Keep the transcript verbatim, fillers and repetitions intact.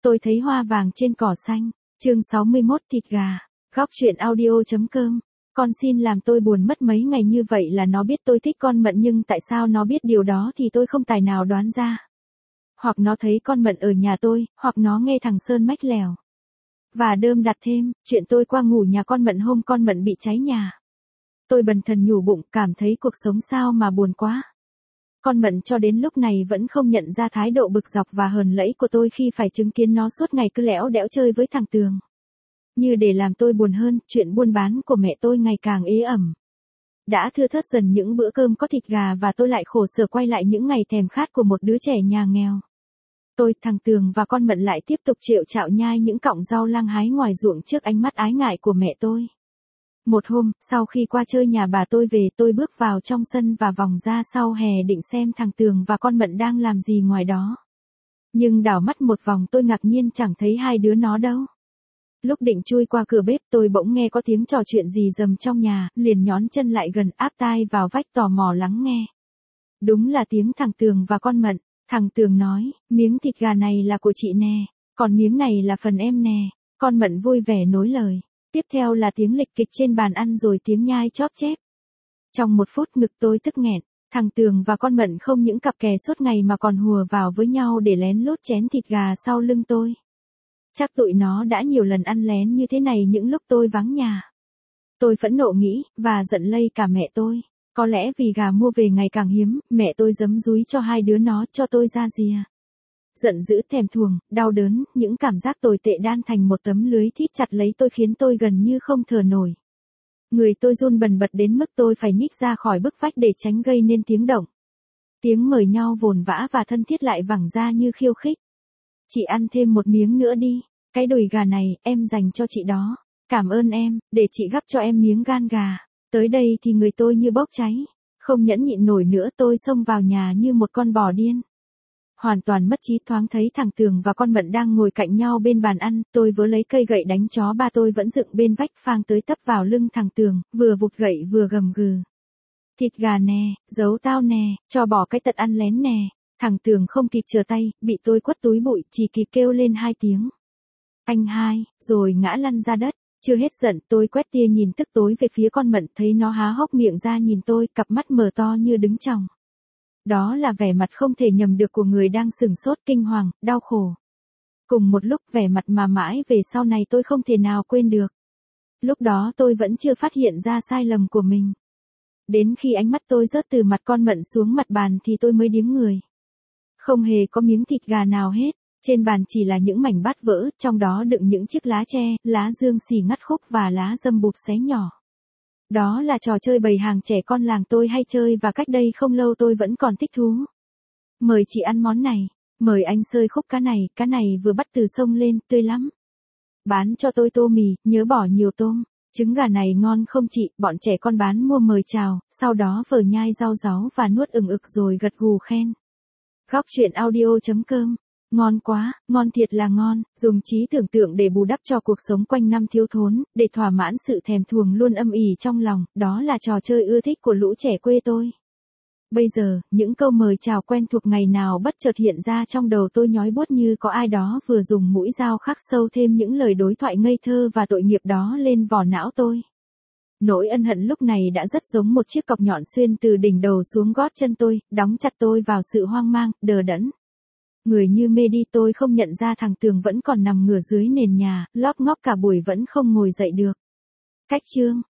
Tôi thấy hoa vàng trên cỏ xanh. Chương sáu mươi mốt thịt gà. Góc truyện audio.com. Con xin làm tôi buồn mất mấy ngày như vậy là nó biết tôi thích con Mận, nhưng tại sao nó biết điều đó thì tôi không tài nào đoán ra. Hoặc nó thấy con Mận ở nhà tôi, hoặc nó nghe thằng Sơn mách lèo. Và đơm đặt thêm, chuyện tôi qua ngủ nhà con Mận hôm con Mận bị cháy nhà. Tôi bần thần nhủ bụng, cảm thấy cuộc sống sao mà buồn quá. Con Mận cho đến lúc này vẫn không nhận ra thái độ bực dọc và hờn lẫy của tôi khi phải chứng kiến nó suốt ngày cứ lẽo đẽo chơi với thằng Tường. Như để làm tôi buồn hơn, chuyện buôn bán của mẹ tôi ngày càng ế ẩm. Đã thưa thớt dần những bữa cơm có thịt gà và tôi lại khổ sở quay lại những ngày thèm khát của một đứa trẻ nhà nghèo. Tôi, thằng Tường và con Mận lại tiếp tục triệu chạo nhai những cọng rau lang hái ngoài ruộng trước ánh mắt ái ngại của mẹ tôi. Một hôm, sau khi qua chơi nhà bà tôi về, tôi bước vào trong sân và vòng ra sau hè định xem thằng Tường và con Mận đang làm gì ngoài đó. Nhưng đảo mắt một vòng tôi ngạc nhiên chẳng thấy hai đứa nó đâu. Lúc định chui qua cửa bếp tôi bỗng nghe có tiếng trò chuyện gì rầm trong nhà, liền nhón chân lại gần áp tai vào vách tò mò lắng nghe. Đúng là tiếng thằng Tường và con Mận. Thằng Tường nói, miếng thịt gà này là của chị nè, còn miếng này là phần em nè. Con Mận vui vẻ nối lời. Tiếp theo là tiếng lịch kịch trên bàn ăn rồi tiếng nhai chóp chép. Trong một phút ngực tôi tức nghẹn, thằng Tường và con Mận không những cặp kè suốt ngày mà còn hùa vào với nhau để lén lút chén thịt gà sau lưng tôi. Chắc tụi nó đã nhiều lần ăn lén như thế này những lúc tôi vắng nhà. Tôi phẫn nộ nghĩ, và giận lây cả mẹ tôi. Có lẽ vì gà mua về ngày càng hiếm, mẹ tôi giấm dúi cho hai đứa nó cho tôi ra rìa. Giận dữ, thèm thuồng, đau đớn, những cảm giác tồi tệ đan thành một tấm lưới thít chặt lấy tôi khiến tôi gần như không thở nổi. Người tôi run bần bật đến mức tôi phải nhích ra khỏi bức vách để tránh gây nên tiếng động. Tiếng mời nhau vồn vã và thân thiết lại vẳng ra như khiêu khích. Chị ăn thêm một miếng nữa đi, cái đùi gà này em dành cho chị đó. Cảm ơn em, để chị gắp cho em miếng gan gà. Tới đây thì người tôi như bốc cháy. Không nhẫn nhịn nổi nữa tôi xông vào nhà như một con bò điên. Hoàn toàn mất trí, thoáng thấy thằng Tường và con Mận đang ngồi cạnh nhau bên bàn ăn, tôi vớ lấy cây gậy đánh chó ba tôi vẫn dựng bên vách phang tới tấp vào lưng thằng Tường, vừa vụt gậy vừa gầm gừ. Thịt gà nè, giấu tao nè, cho bỏ cái tật ăn lén nè. Thằng Tường không kịp trở tay, bị tôi quất túi bụi, chỉ kịp kêu lên hai tiếng. Anh hai, rồi ngã lăn ra đất. Chưa hết giận, tôi quét tia nhìn tức tối về phía con Mận, thấy nó há hốc miệng ra nhìn tôi, cặp mắt mở to như đứng chòng. Đó là vẻ mặt không thể nhầm được của người đang sửng sốt, kinh hoàng, đau khổ. Cùng một lúc vẻ mặt mà mãi về sau này tôi không thể nào quên được. Lúc đó tôi vẫn chưa phát hiện ra sai lầm của mình. Đến khi ánh mắt tôi rớt từ mặt con Mận xuống mặt bàn thì tôi mới điếng người. Không hề có miếng thịt gà nào hết. Trên bàn chỉ là những mảnh bát vỡ, trong đó đựng những chiếc lá tre, lá dương xì ngắt khúc và lá dâm bụp xé nhỏ. Đó là trò chơi bầy hàng trẻ con làng tôi hay chơi và cách đây không lâu tôi vẫn còn thích thú. Mời chị ăn món này, mời anh xơi khúc cá này, cá này vừa bắt từ sông lên, tươi lắm. Bán cho tôi tô mì, nhớ bỏ nhiều tôm. Trứng gà này ngon không chị, bọn trẻ con bán mua mời chào, sau đó vờ nhai rau ráu và nuốt ừng ực rồi gật gù khen. Góc truyện audio.com. Ngon quá, ngon thiệt là ngon, dùng trí tưởng tượng để bù đắp cho cuộc sống quanh năm thiếu thốn, để thỏa mãn sự thèm thuồng luôn âm ỉ trong lòng, đó là trò chơi ưa thích của lũ trẻ quê tôi. Bây giờ, những câu mời chào quen thuộc ngày nào bất chợt hiện ra trong đầu tôi nhói buốt như có ai đó vừa dùng mũi dao khắc sâu thêm những lời đối thoại ngây thơ và tội nghiệp đó lên vỏ não tôi. Nỗi ân hận lúc này đã rất giống một chiếc cọc nhọn xuyên từ đỉnh đầu xuống gót chân tôi, đóng chặt tôi vào sự hoang mang, đờ đẫn. Người như mê đi, tôi không nhận ra thằng Tường vẫn còn nằm ngửa dưới nền nhà, lóp ngóp cả buổi vẫn không ngồi dậy được. Cách chương